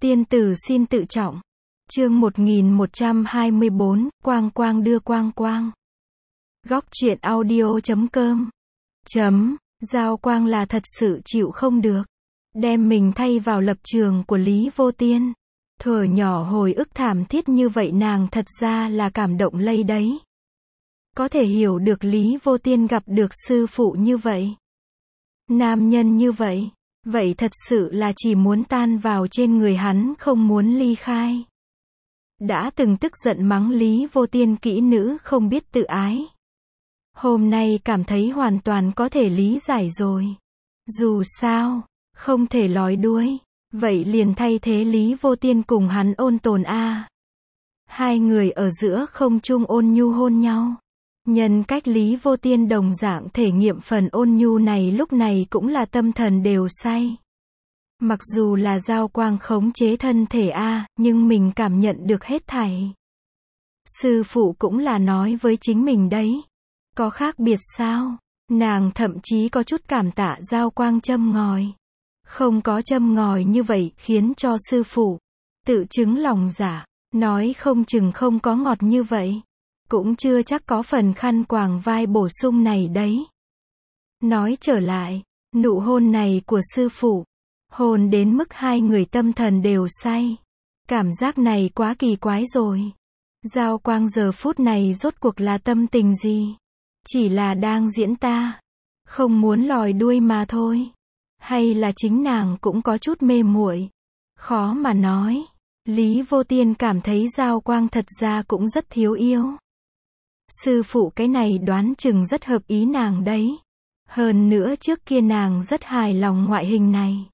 Tiên tử xin tự trọng. Chương 1124, Quang Quang đưa Quang Quang. Góc truyện audio.com. Giao Quang là thật sự chịu không được. Đem mình thay vào lập trường của Lý Vô Tiên. Thuở nhỏ hồi ức thảm thiết như vậy nàng thật ra là cảm động lây đấy. Có thể hiểu được Lý Vô Tiên gặp được sư phụ như vậy. Nam nhân như vậy. Vậy thật sự là chỉ muốn tan vào trên người hắn không muốn ly khai. Đã từng tức giận mắng Lý Vô Tiên kỹ nữ không biết tự ái. Hôm nay cảm thấy hoàn toàn có thể lý giải rồi. Dù sao, không thể lói đuôi. Vậy liền thay thế Lý Vô Tiên cùng hắn ôn tồn a. Hai người ở giữa không trung ôn nhu hôn nhau. Nhân cách Lý Vô Tiên đồng dạng thể nghiệm phần ôn nhu này lúc này cũng là tâm thần đều say. Mặc dù là Giao Quang khống chế thân thể nhưng mình cảm nhận được hết thảy. Sư phụ cũng là nói với chính mình đấy. Có khác biệt sao? Nàng thậm chí có chút cảm tạ Giao Quang châm ngòi. Không có châm ngòi như vậy khiến cho sư phụ tự chứng lòng giả, nói không chừng không có ngọt như vậy. Cũng chưa chắc có phần khăn quàng vai bổ sung này đấy. Nói trở lại, nụ hôn này của sư phụ, hôn đến mức hai người tâm thần đều say. Cảm giác này quá kỳ quái rồi. Giao Quang giờ phút này rốt cuộc là tâm tình gì? Chỉ là đang diễn ta, không muốn lòi đuôi mà thôi. Hay là chính nàng cũng có chút mê muội? Khó mà nói. Lý Vô Tiên cảm thấy Giao Quang thật ra cũng rất thiếu yêu. Sư phụ cái này đoán chừng rất hợp ý nàng đấy. Hơn nữa trước kia nàng rất hài lòng ngoại hình này.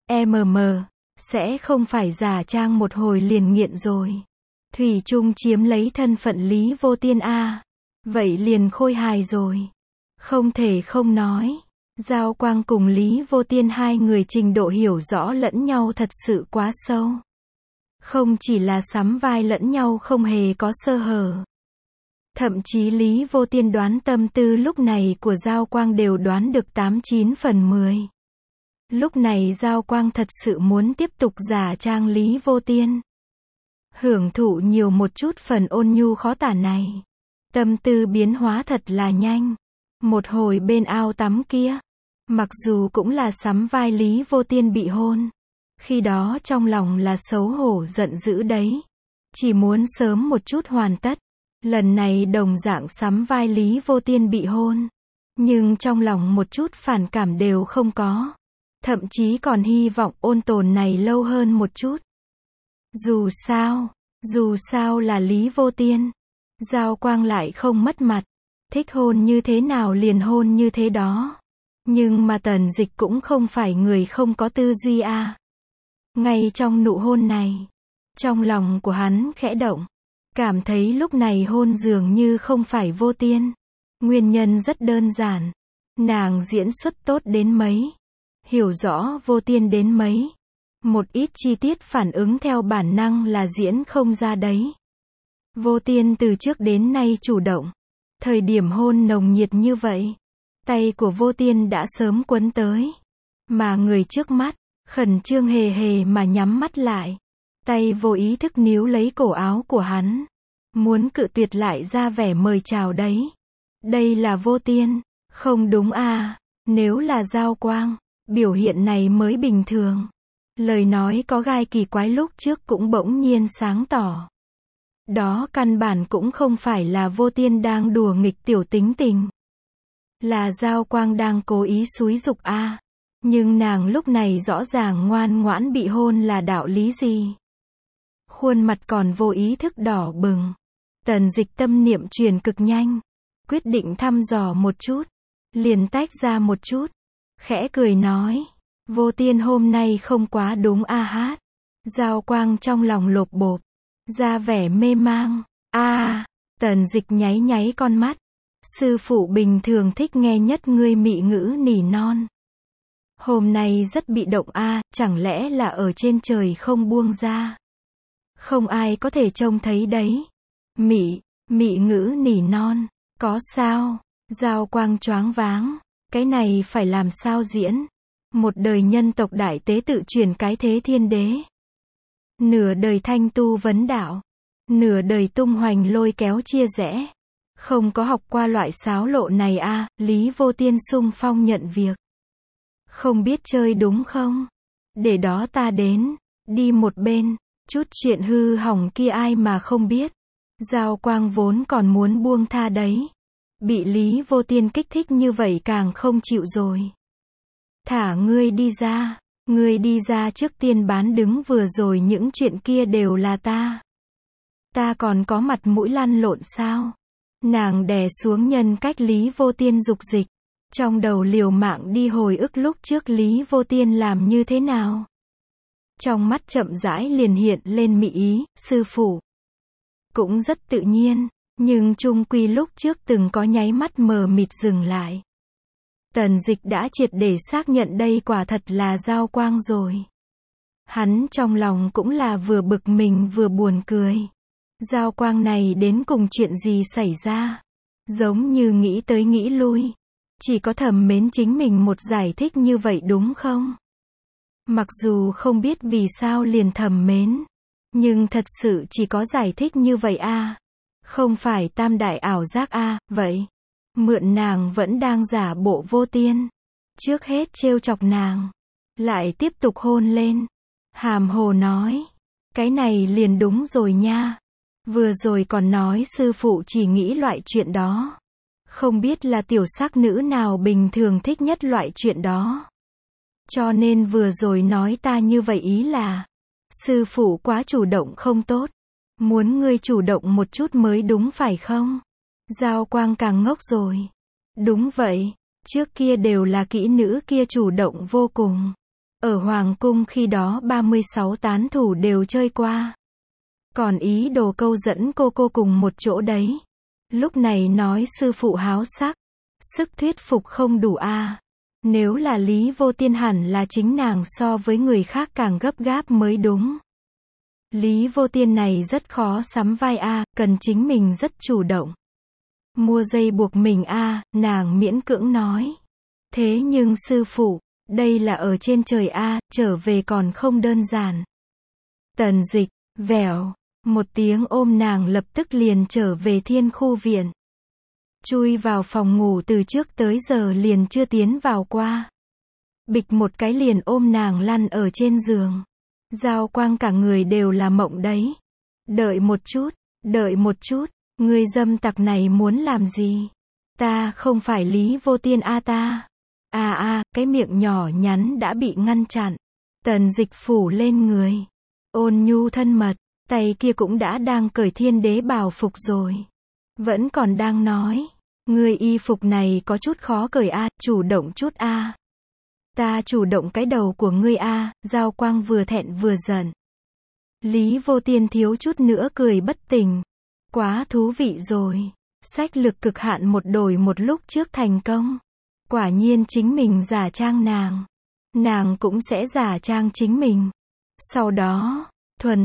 Sẽ không phải giả trang một hồi liền nghiện rồi. Thủy chung chiếm lấy thân phận Lý Vô Tiên vậy liền khôi hài rồi. Không thể không nói. Giao Quang cùng Lý Vô Tiên hai người trình độ hiểu rõ lẫn nhau thật sự quá sâu. Không chỉ là sắm vai lẫn nhau không hề có sơ hở. Thậm chí Lý Vô Tiên đoán tâm tư lúc này của Giao Quang đều đoán được 89 phần 10. Lúc này Giao Quang thật sự muốn tiếp tục giả trang Lý Vô Tiên. Hưởng thụ nhiều một chút phần ôn nhu khó tả này. Tâm tư biến hóa thật là nhanh. Một hồi bên ao tắm kia, mặc dù cũng là sắm vai Lý Vô Tiên bị hôn. Khi đó trong lòng là xấu hổ giận dữ đấy. Chỉ muốn sớm một chút hoàn tất. Lần này đồng dạng sắm vai Lý Vô Tiên bị hôn. Nhưng trong lòng một chút phản cảm đều không có. Thậm chí còn hy vọng ôn tồn này lâu hơn một chút. Dù sao là Lý Vô Tiên. Giao Quang lại không mất mặt. Thích hôn như thế nào liền hôn như thế đó. Nhưng mà Tần Dịch cũng không phải người không có tư duy Ngay trong nụ hôn này, trong lòng của hắn khẽ động. Cảm thấy lúc này hôn dường như không phải Vô Tiên. Nguyên nhân rất đơn giản. Nàng diễn xuất tốt đến mấy. Hiểu rõ Vô Tiên đến mấy. Một ít chi tiết phản ứng theo bản năng là diễn không ra đấy. Vô Tiên từ trước đến nay chủ động. Thời điểm hôn nồng nhiệt như vậy, tay của Vô Tiên đã sớm quấn tới. Mà người trước mắt, khẩn trương hề hề mà nhắm mắt lại. Tay vô ý thức níu lấy cổ áo của hắn. Muốn cự tuyệt lại ra vẻ mời chào đấy. Đây là Vô Tiên. Không đúng Nếu là Giao Quang, biểu hiện này mới bình thường. Lời nói có gai kỳ quái lúc trước cũng bỗng nhiên sáng tỏ. Đó căn bản cũng không phải là Vô Tiên đang đùa nghịch tiểu tính tình. Là Giao Quang đang cố ý xúi giục Nhưng nàng lúc này rõ ràng ngoan ngoãn bị hôn là đạo lý gì? Khuôn mặt còn vô ý thức đỏ bừng. Tần Dịch tâm niệm truyền cực nhanh. Quyết định thăm dò một chút. Liền tách ra một chút. Khẽ cười nói. Vô Tiên hôm nay không quá đúng hát. Giao Quang trong lòng lột bột. Ra vẻ mê mang. Tần Dịch nháy nháy con mắt. Sư phụ bình thường thích nghe nhất ngươi mị ngữ nỉ non. Hôm nay rất bị động chẳng lẽ là ở trên trời không buông ra. Không ai có thể trông thấy đấy. Mị ngữ nỉ non. Có sao? Giao Quang choáng váng. Cái này phải làm sao diễn? Một đời nhân tộc đại tế tự truyền cái thế thiên đế. nửa đời thanh tu vấn đạo, nửa đời tung hoành lôi kéo chia rẽ. Không có học qua loại xáo lộ này a, Lý Vô Tiên xung phong nhận việc. Không biết chơi đúng không? Để đó ta đến, đi một bên, chút chuyện hư hỏng kia ai mà không biết. Giao Quang vốn còn muốn buông tha đấy. Bị Lý Vô Tiên kích thích như vậy càng không chịu rồi. Thả ngươi đi ra trước tiên bán đứng vừa rồi những chuyện kia đều là ta. Ta còn có mặt mũi lăn lộn sao? Nàng đè xuống nhân cách Lý Vô Tiên dục dịch. Trong đầu liều mạng đi hồi ức lúc trước Lý Vô Tiên làm như thế nào. Trong mắt chậm rãi liền hiện lên mị ý, sư phụ. Cũng rất tự nhiên, nhưng chung quy lúc trước từng có nháy mắt mờ mịt dừng lại. Tần Dịch đã triệt để xác nhận đây quả thật là Giao Quang rồi. Hắn trong lòng cũng là vừa bực mình vừa buồn cười. Giao Quang này đến cùng chuyện gì xảy ra? Giống như nghĩ tới nghĩ lui. Chỉ có thầm mến chính mình một giải thích như vậy đúng không? Mặc dù không biết vì sao liền thầm mến. Nhưng thật sự chỉ có giải thích như vậy a. Không phải tam đại ảo giác a, vậy. Mượn nàng vẫn đang giả bộ vô tiên. Trước hết trêu chọc nàng. Lại tiếp tục hôn lên. Hàm hồ nói. Cái này liền đúng rồi nha. Vừa rồi còn nói sư phụ chỉ nghĩ loại chuyện đó. Không biết là tiểu sắc nữ nào bình thường thích nhất loại chuyện đó. Cho nên vừa rồi nói ta như vậy ý là. Sư phụ quá chủ động không tốt. Muốn ngươi chủ động một chút mới đúng phải không? Giao Quang càng ngốc rồi. Đúng vậy. Trước kia đều là kỹ nữ kia chủ động vô cùng. Ở Hoàng Cung khi đó 36 tán thủ đều chơi qua. Còn ý đồ câu dẫn cô cùng một chỗ đấy. Lúc này nói sư phụ háo sắc. Sức thuyết phục không đủ a. Nếu là Lý Vô Tiên hẳn là chính nàng so với người khác càng gấp gáp mới đúng. Lý Vô Tiên này rất khó sắm vai a, cần chính mình rất chủ động. Mua dây buộc mình a, nàng miễn cưỡng nói. Thế nhưng sư phụ, đây là ở trên trời a, trở về còn không đơn giản. Tần Dịch, vèo, một tiếng ôm nàng lập tức liền trở về Thiên Khu Viện. Chui vào phòng ngủ từ trước tới giờ liền chưa tiến vào qua. Bịch một cái liền ôm nàng lăn ở trên giường. Giao Quang cả người đều là mộng đấy. Đợi một chút, ngươi dâm tặc này muốn làm gì? Ta không phải Lý Vô Tiên a ta. Cái miệng nhỏ nhắn đã bị ngăn chặn. Tần Dịch phủ lên người. Ôn nhu thân mật, tay kia cũng đã đang cởi Thiên Đế bào phục rồi. Vẫn còn đang nói. Ngươi y phục này có chút khó cởi a, chủ động chút a. Ta chủ động cái đầu của ngươi a. Giao Quang vừa thẹn vừa giận. Lý Vô Tiên thiếu chút nữa cười bất tỉnh. Quá thú vị rồi. Sách lược cực hạn một đổi một lúc trước thành công. Quả nhiên chính mình giả trang nàng. Nàng cũng sẽ giả trang chính mình. Sau đó, thuần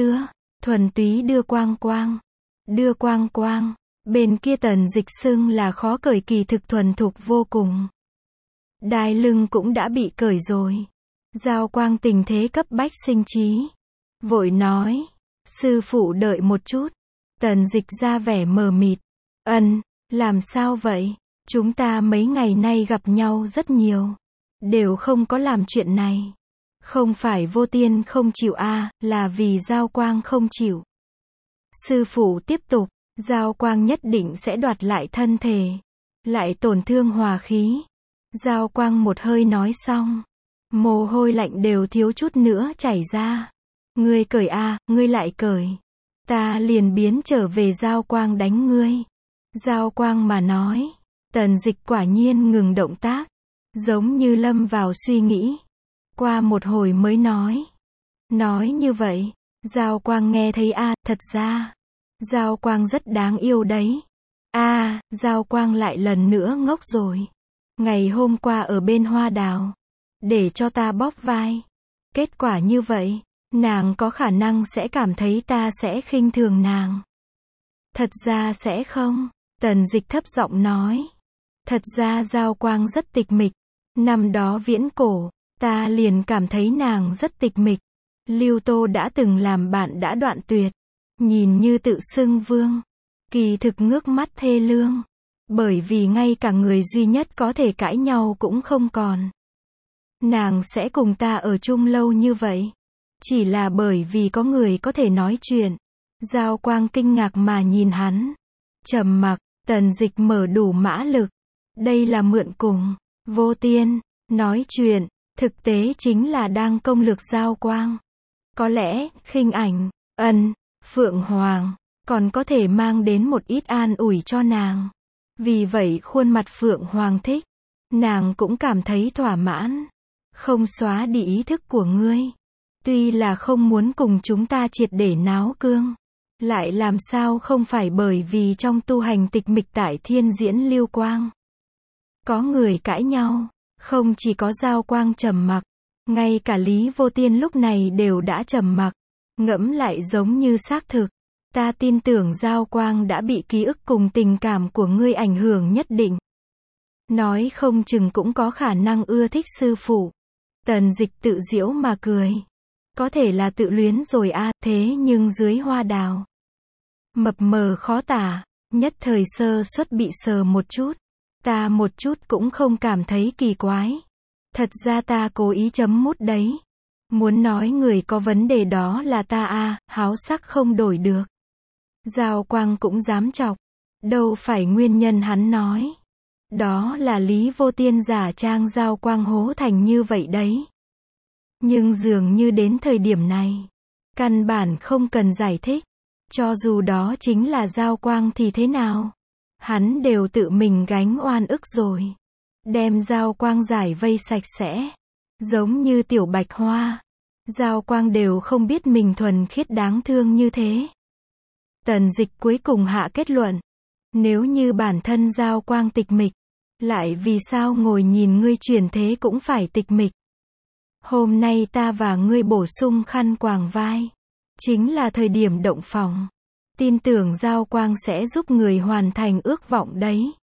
túy đưa Quang Quang. Đưa Quang Quang. Bên kia Tần Dịch xưng là khó cởi kỳ thực thuần thục vô cùng. Đai lưng cũng đã bị cởi rồi. Giao Quang tình thế cấp bách sinh trí. Vội nói. Sư phụ đợi một chút. Tần Dịch ra vẻ mờ mịt. Làm sao vậy? Chúng ta mấy ngày nay gặp nhau rất nhiều. Đều không có làm chuyện này. Không phải Vô Tiên không chịu a, là vì Giao Quang không chịu. Sư phụ tiếp tục. Giao Quang nhất định sẽ đoạt lại thân thể. Lại tổn thương hòa khí. Giao Quang một hơi nói xong. Mồ hôi lạnh đều thiếu chút nữa chảy ra. Ngươi cởi a, ngươi lại cởi. Ta liền biến trở về Giao Quang đánh ngươi. Giao Quang mà nói. Tần Dịch quả nhiên ngừng động tác. Giống như lâm vào suy nghĩ. Qua một hồi mới nói. Nói như vậy. Giao Quang nghe thấy a, thật ra. Giao Quang rất đáng yêu đấy. Giao Quang lại lần nữa ngốc rồi. Ngày hôm qua ở bên Hoa Đào. Để cho ta bóp vai. Kết quả như vậy. Nàng có khả năng sẽ cảm thấy ta sẽ khinh thường nàng. Thật ra sẽ không. Tần Dịch thấp giọng nói. Thật ra Giao Quang rất tịch mịch. Năm đó viễn cổ, ta liền cảm thấy nàng rất tịch mịch. Lưu Tô đã từng làm bạn đã đoạn tuyệt. Nhìn như tự xưng vương. Kỳ thực ngước mắt thê lương. Bởi vì ngay cả người duy nhất có thể cãi nhau cũng không còn. Nàng sẽ cùng ta ở chung lâu như vậy. Chỉ là bởi vì có người có thể nói chuyện. Giao Quang kinh ngạc mà nhìn hắn. Trầm mặc, Tần Dịch mở đủ mã lực. Đây là mượn cùng. Vô Tiên, nói chuyện, thực tế chính là đang công lược Giao Quang. Có lẽ, khinh ảnh, Phượng Hoàng, còn có thể mang đến một ít an ủi cho nàng. Vì vậy khuôn mặt Phượng Hoàng thích. Nàng cũng cảm thấy thỏa mãn. Không xóa đi ý thức của ngươi. Tuy là không muốn cùng chúng ta triệt để náo cương. Lại làm sao không phải bởi vì trong tu hành tịch mịch tại thiên diễn lưu quang. Có người cãi nhau. Không chỉ có Giao Quang trầm mặc. Ngay cả Lý Vô Tiên lúc này đều đã trầm mặc. Ngẫm lại giống như xác thực. Ta tin tưởng Giao Quang đã bị ký ức cùng tình cảm của ngươi ảnh hưởng nhất định. Nói không chừng cũng có khả năng ưa thích sư phụ. Tần Dịch tự giễu mà cười. Có thể là tự luyến rồi a, thế nhưng dưới hoa đào. Mập mờ khó tả, nhất thời sơ suất bị sờ một chút. Ta một chút cũng không cảm thấy kỳ quái. Thật ra ta cố ý chấm mút đấy. Muốn nói người có vấn đề đó là ta a, háo sắc không đổi được. Giao Quang cũng dám chọc. Đâu phải nguyên nhân hắn nói. Đó là Lý Vô Tiên giả trang Giao Quang hố thành như vậy đấy. Nhưng dường như đến thời điểm này, căn bản không cần giải thích. Cho dù đó chính là Giao Quang thì thế nào? Hắn đều tự mình gánh oan ức rồi. Đem Giao Quang giải vây sạch sẽ. Giống như tiểu bạch hoa. Giao Quang đều không biết mình thuần khiết đáng thương như thế. Tần Dịch cuối cùng hạ kết luận. Nếu như bản thân Giao Quang tịch mịch, lại vì sao ngồi nhìn ngươi chuyển thế cũng phải tịch mịch? Hôm nay ta và ngươi bổ sung khăn quàng vai. Chính là thời điểm động phòng. Tin tưởng Giao Quang sẽ giúp người hoàn thành ước vọng đấy.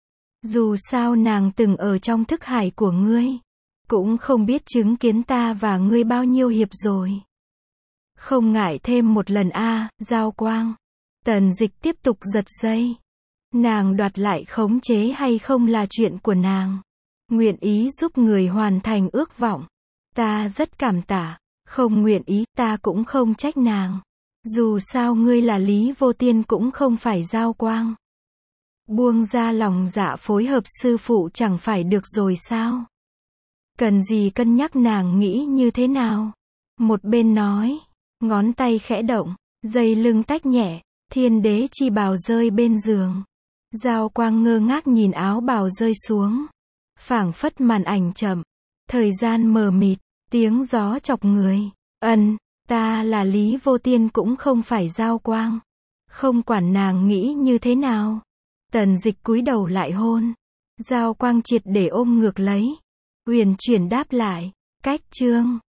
Dù sao nàng từng ở trong thức hải của ngươi. Cũng không biết chứng kiến ta và ngươi bao nhiêu hiệp rồi. Không ngại thêm một lần a, Giao Quang. Tần Dịch tiếp tục giật dây. Nàng đoạt lại khống chế hay không là chuyện của nàng. Nguyện ý giúp người hoàn thành ước vọng. Ta rất cảm tạ. Không nguyện ý, ta cũng không trách nàng. Dù sao ngươi là Lý Vô Tiên cũng không phải Giao Quang. Buông ra lòng dạ phối hợp sư phụ chẳng phải được rồi sao? Cần gì cân nhắc nàng nghĩ như thế nào? Một bên nói, ngón tay khẽ động, dây lưng tách nhẹ, thiên đế chi bào rơi bên giường. Giao Quang ngơ ngác nhìn áo bào rơi xuống. Phảng phất màn ảnh chậm, thời gian mờ mịt, tiếng gió chọc người. Ta là Lý Vô Tiên cũng không phải Giao Quang. Không quản nàng nghĩ như thế nào. Tần Dịch cúi đầu lại hôn. Giao Quang triệt để ôm ngược lấy. Huyền chuyển đáp lại. Cách chương